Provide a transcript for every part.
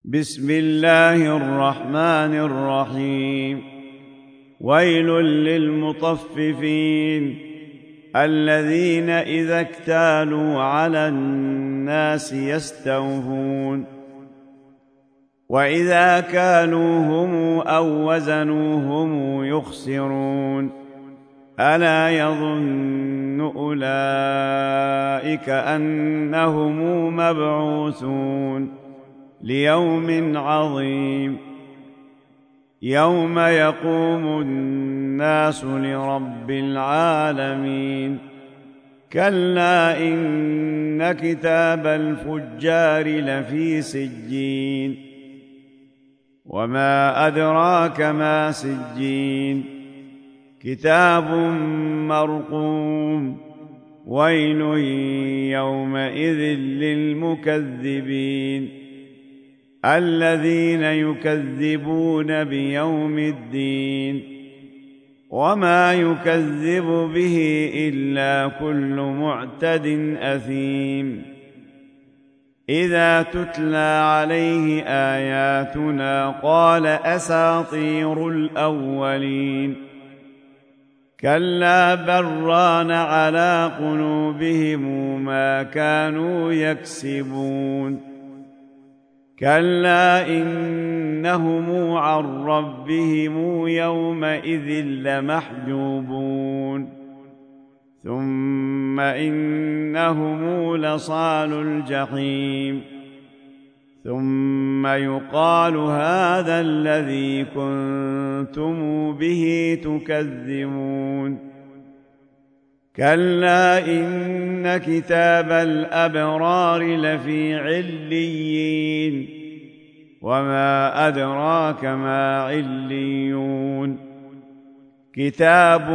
بسم الله الرحمن الرحيم. ويل للمطففين الذين إذا اكتالوا على الناس يستوفون وإذا كالوهم أو وزنوهم يخسرون ألا يظن أولئك أنهم مبعوثون ليوم عظيم يوم يقوم الناس لرب العالمين. كلا إن كتاب الفجار لفي سجين وما أدراك ما سجين كتاب مرقوم ويل يومئذ للمكذبين الذين يكذبون بيوم الدين وما يكذب به إلا كل معتد أثيم. إذا تتلى عليه آياتنا قال أساطير الأولين كلا بل ران على قلوبهم ما كانوا يكسبون. كلا إنهم عن ربهم يومئذ لمحجوبون ثم إنهم لصال الجحيم ثم يقال هذا الذي كنتم به تكذبون. كلا إن كتاب الأبرار لفي عليين وما أدراك ما عليون كتاب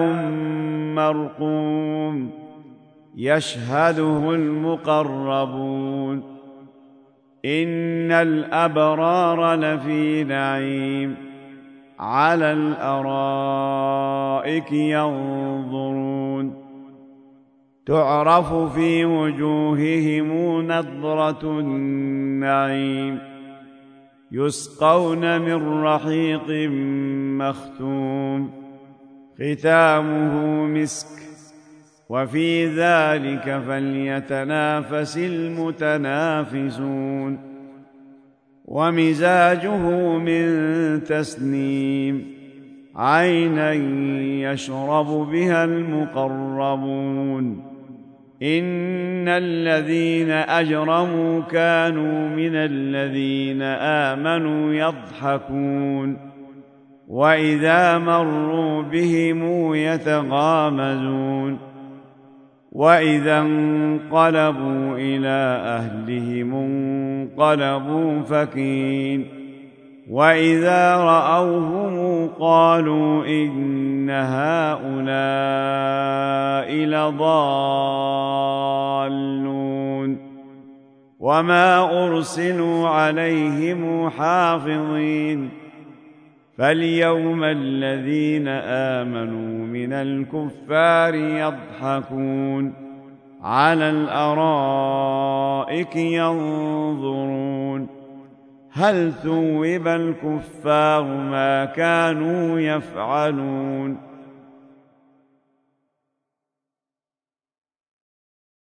مرقوم يشهده المقربون إن الأبرار لفي نعيم على الأرائك ينظرون تعرف في وجوههم نضرة النعيم يسقون من رحيق مختوم ختامه مسك وفي ذلك فليتنافس المتنافسون ومزاجه من تسنيم عينا يشرب بها المقربون إن الذين أجرموا كانوا من الذين آمنوا يضحكون وإذا مروا بهم يتغامزون وإذا انقلبوا إلى أهلهم انقلبوا فكين وإذا رأوهم قالوا إن هؤلاء لضالون وما أرسلوا عليهم حافظين. فاليوم الذين آمنوا من الكفار يضحكون على الأرائك ينظرون هل ثوب الكفار ما كانوا يفعلون